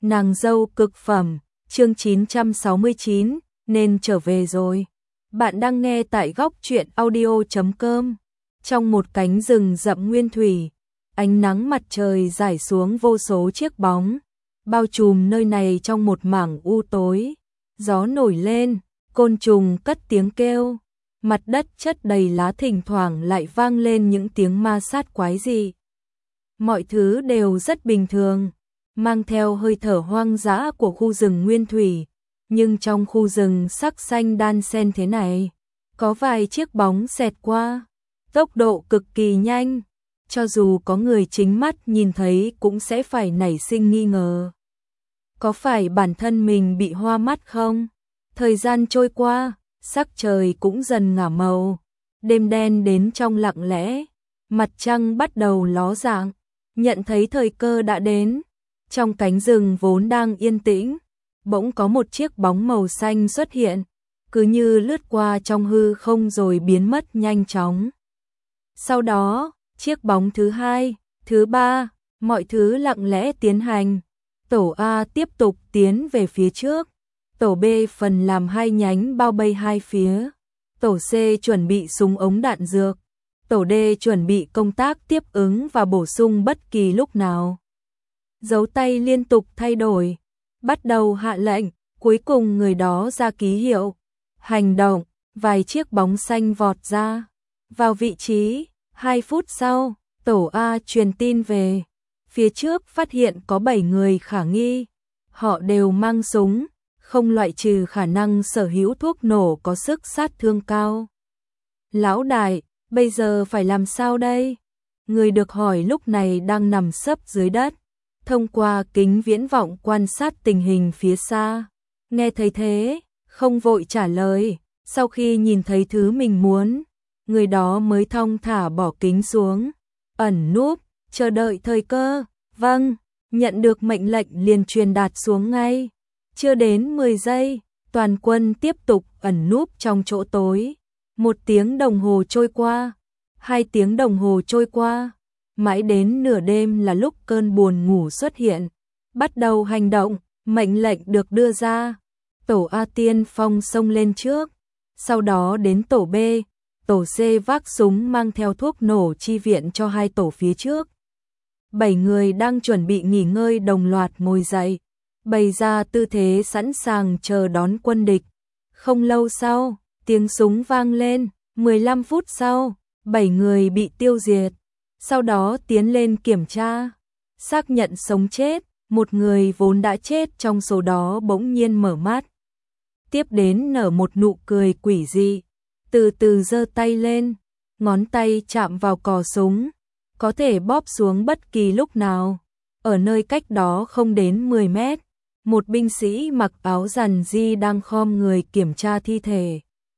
Nàng dâu cực phẩm, chương 969, nên trở về rồi. Bạn đang nghe tại góc truyện audio.com. Trong một cánh rừng rậm nguyên thủy, ánh nắng mặt trời rải xuống vô số chiếc bóng, bao trùm nơi này trong một mảng u tối. Gió nổi lên, côn trùng cất tiếng kêu, mặt đất chất đầy lá, thỉnh thoảng lại vang lên những tiếng ma sát quái dị. Mọi thứ đều rất bình thường, mang theo hơi thở hoang dã của khu rừng nguyên thủy, nhưng trong khu rừng sắc xanh đan xen thế này, có vài chiếc bóng xẹt qua, tốc độ cực kỳ nhanh, cho dù có người chính mắt nhìn thấy cũng sẽ phải nảy sinh nghi ngờ. Có phải bản thân mình bị hoa mắt không? Thời gian trôi qua, sắc trời cũng dần ngả màu, đêm đen đến trong lặng lẽ, mặt trăng bắt đầu ló dạng, nhận thấy thời cơ đã đến. Trong cánh rừng vốn đang yên tĩnh, bỗng có một chiếc bóng màu xanh xuất hiện, cứ như lướt qua trong hư không rồi biến mất nhanh chóng. Sau đó, chiếc bóng thứ hai, thứ ba, mọi thứ lặng lẽ tiến hành. Tổ A tiếp tục tiến về phía trước, tổ B phần làm hai nhánh bao vây hai phía, tổ C chuẩn bị súng ống đạn dược, tổ D chuẩn bị công tác tiếp ứng và bổ sung bất kỳ lúc nào. Dấu tay liên tục thay đổi, bắt đầu hạ lệnh, cuối cùng người đó ra ký hiệu, hành động, vài chiếc bóng xanh vọt ra, vào vị trí. 2 phút sau, tổ A truyền tin về, phía trước phát hiện có 7 người khả nghi, họ đều mang súng, không loại trừ khả năng sở hữu thuốc nổ có sức sát thương cao. Lão đại, bây giờ phải làm sao đây? Người được hỏi lúc này đang nằm sấp dưới đất, thông qua kính viễn vọng quan sát tình hình phía xa. Nghe thấy thế, không vội trả lời, sau khi nhìn thấy thứ mình muốn, người đó mới thong thả bỏ kính xuống, ẩn núp, chờ đợi thời cơ. Vâng, nhận được mệnh lệnh liền truyền đạt xuống ngay. Chưa đến 10 giây, toàn quân tiếp tục ẩn núp trong chỗ tối. 1 tiếng đồng hồ trôi qua, 2 tiếng đồng hồ trôi qua, mãi đến nửa đêm là lúc cơn buồn ngủ xuất hiện, bắt đầu hành động. Mệnh lệnh được đưa ra, tổ A tiên phong xông lên trước, sau đó đến tổ B, tổ C vác súng mang theo thuốc nổ chi viện cho 2 tổ phía trước. 7 người đang chuẩn bị nghỉ ngơi đồng loạt ngồi dậy, bày ra tư thế sẵn sàng chờ đón quân địch. Không lâu sau, tiếng súng vang lên, 15 phút sau, 7 người bị tiêu diệt. Sau đó tiến lên kiểm tra, xác nhận sống chết, một người vốn đã chết trong số đó bỗng nhiên mở mắt. Tiếp đến nở một nụ cười quỷ dị, từ từ giơ tay lên, ngón tay chạm vào cò súng, có thể bóp xuống bất kỳ lúc nào. Ở nơi cách đó không đến 10 mét, một binh sĩ mặc áo rằn di đang khom người kiểm tra thi thể.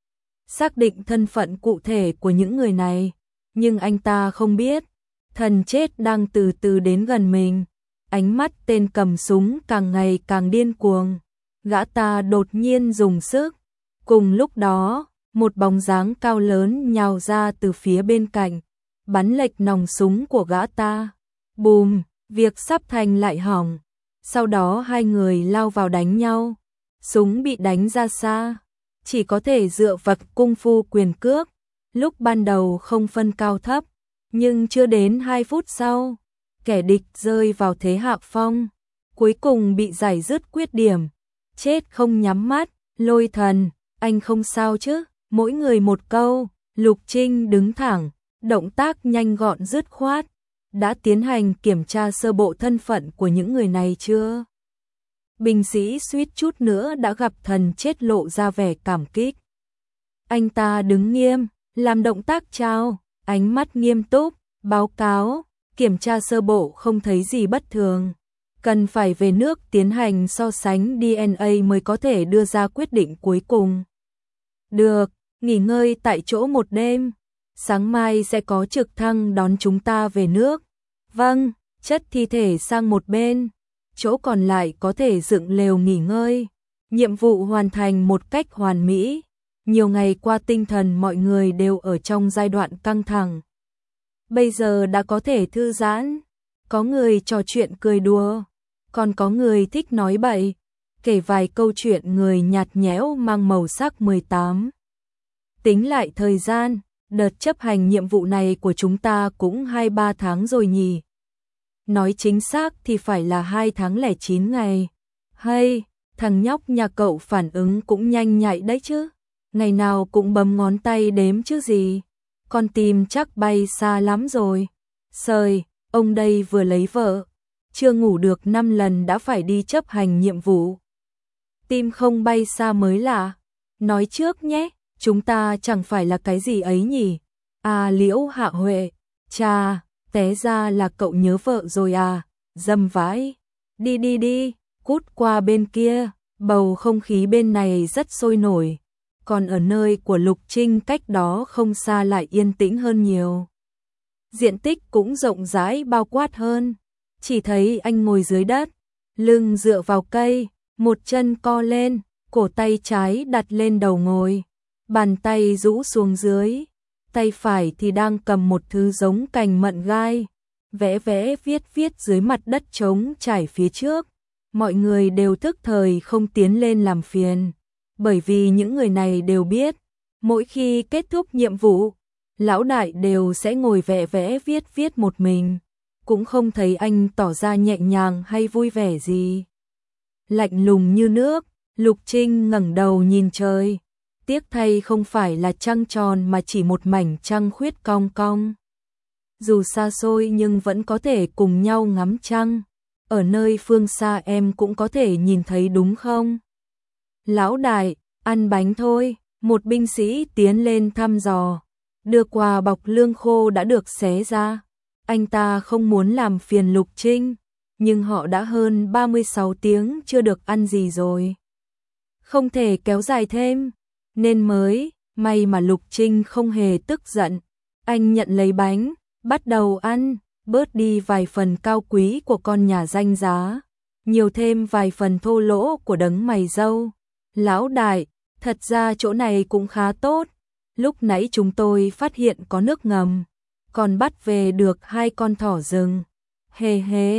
Xác định thân phận cụ thể của những người này, nhưng anh ta không biết, thần chết đang từ từ đến gần mình. Ánh mắt tên cầm súng càng ngày càng điên cuồng, gã ta đột nhiên dùng sức. Cùng lúc đó, một bóng dáng cao lớn nhào ra từ phía bên cạnh, bắn lệch nòng súng của gã ta. Bùm, việc sắp thành lại hỏng. Sau đó 2 người lao vào đánh nhau. Súng bị đánh ra xa, chỉ có thể dựa vật cung phu quyền cước. Lúc ban đầu không phân cao thấp, nhưng chưa đến 2 phút sau, kẻ địch rơi vào thế hạ phong, cuối cùng bị giải dứt khuyết điểm. Chết không nhắm mắt. Lôi thần, anh không sao chứ? Mỗi người một câu. Lục Trinh đứng thẳng, động tác nhanh gọn dứt khoát. Đã tiến hành kiểm tra sơ bộ thân phận của những người này chưa? Binh sĩ suýt chút nữa đã gặp thần chết lộ ra vẻ cảm kích. Anh ta đứng nghiêm, làm động tác chào, ánh mắt nghiêm túc, báo cáo, kiểm tra sơ bộ không thấy gì bất thường. Cần phải về nước tiến hành so sánh DNA mới có thể đưa ra quyết định cuối cùng. Được, nghỉ ngơi tại chỗ một đêm. Sáng mai sẽ có trực thăng đón chúng ta về nước. Vâng, chất thi thể sang một bên, chỗ còn lại có thể dựng lều nghỉ ngơi. Nhiệm vụ hoàn thành một cách hoàn mỹ. Nhiều ngày qua tinh thần mọi người đều ở trong giai đoạn căng thẳng. Bây giờ đã có thể thư giãn, có người trò chuyện cười đùa. Còn có người thích nói bậy, kể vài câu chuyện người nhạt nhẽo mang màu sắc 18. Tính lại thời gian, đợt chấp hành nhiệm vụ này của chúng ta cũng 2-3 tháng rồi nhỉ. Nói chính xác thì phải là 2 tháng lẻ 9 ngày. Hay, thằng nhóc nhà cậu phản ứng cũng nhanh nhạy đấy chứ. Ngày nào cũng bấm ngón tay đếm chứ gì. Con tim chắc bay xa lắm rồi. Sời, ông đây vừa lấy vợ, chưa ngủ được 5 lần đã phải đi chấp hành nhiệm vụ. Tim không bay xa mới lạ. Nói trước nhé, chúng ta chẳng phải là cái gì ấy nhỉ. À Liễu Hạ Huệ, chà, té ra là cậu nhớ vợ rồi à, dâm vãi. Đi đi đi, cút qua bên kia, bầu không khí bên này rất sôi nổi. Còn ở nơi của Lục Trinh cách đó không xa lại yên tĩnh hơn nhiều. Diện tích cũng rộng rãi bao quát hơn. Chỉ thấy anh ngồi dưới đất, lưng dựa vào cây, một chân co lên, cổ tay trái đặt lên đầu ngồi, bàn tay rũ xuống dưới, tay phải thì đang cầm một thứ giống cành mận gai, vẽ vẽ viết viết dưới mặt đất trống trải phía trước. Mọi người đều thức thời không tiến lên làm phiền, bởi vì những người này đều biết, mỗi khi kết thúc nhiệm vụ, lão đại đều sẽ ngồi vẽ vẽ viết viết một mình, cũng không thấy anh tỏ ra nhẹ nhàng hay vui vẻ gì. Lạnh lùng như nước, Lục Trinh ngẩng đầu nhìn trời, tiếc thay không phải là trăng tròn mà chỉ một mảnh trăng khuyết cong cong. Dù xa xôi nhưng vẫn có thể cùng nhau ngắm trăng, ở nơi phương xa em cũng có thể nhìn thấy đúng không? Lão đại, ăn bánh thôi, một binh sĩ tiến lên thăm dò, đưa quà bọc lương khô đã được xé ra. Anh ta không muốn làm phiền Lục Trinh, nhưng họ đã hơn 36 tiếng chưa được ăn gì rồi. Không thể kéo dài thêm, nên mới, may mà Lục Trinh không hề tức giận. Anh nhận lấy bánh, bắt đầu ăn, bớt đi vài phần cao quý của con nhà danh giá, nhiều thêm vài phần thô lỗ của đấng mày râu. Lão đại, thật ra chỗ này cũng khá tốt, lúc nãy chúng tôi phát hiện có nước ngầm, còn bắt về được 2 con thỏ rừng. Hề hề,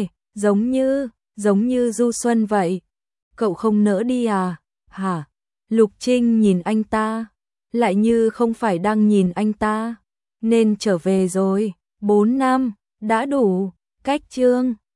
giống như du xuân vậy. Cậu không nỡ đi à? Hả? Lục Trinh nhìn anh ta, lại như không phải đang nhìn anh ta. Nên trở về rồi, 4 năm, đã đủ, cách chương.